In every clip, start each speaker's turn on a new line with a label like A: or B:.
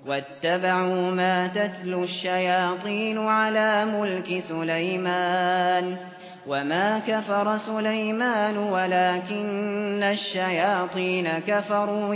A: واتبعوا ما تتلو الشياطين على ملك سليمان وما كفر سليمان ولكن الشياطين كفروا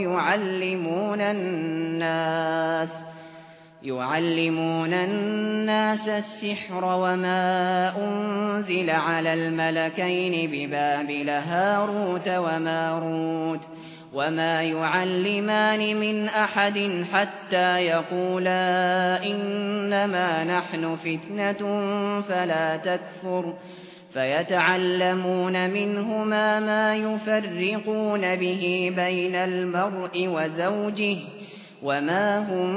A: يعلمون الناس السحر وما أنزل على الملكين ببابل هاروت وماروت وما يعلمان من أحد حتى يقولا إنما نحن فتنة فلا تكفر فيتعلمون منهما ما يفرقون به بين المرء وزوجه وما هم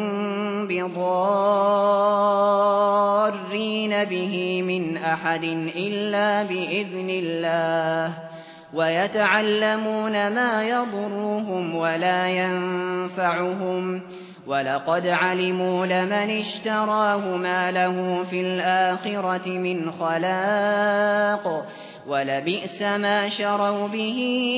A: بضارين به من أحد إلا بإذن الله ويتعلمون ما يضرهم ولا ينفعهم ولقد علموا لمن اشتراه ما له في الآخرة من خلاق ولبئس ما شروا به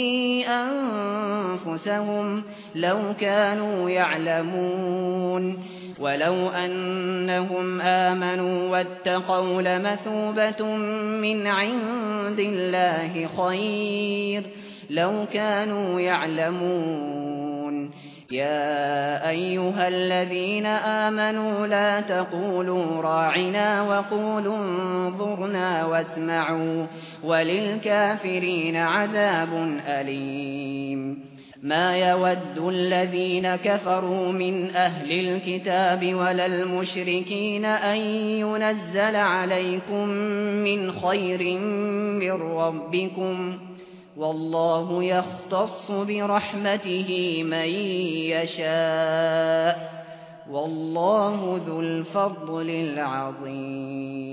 A: أنفسهم لو كانوا يعلمون ولو أنهم آمنوا واتقوا لمثوبة من عند الله خير لو كانوا يعلمون يا أيها الذين آمنوا لا تقولوا راعنا وقولوا انظرنا واسمعوا وللكافرين عذاب أليم ما يود الذين كفروا من أهل الكتاب ولا المشركين أن ينزل عليكم من خير من ربكم والله يختص برحمته من يشاء والله ذو الفضل العظيم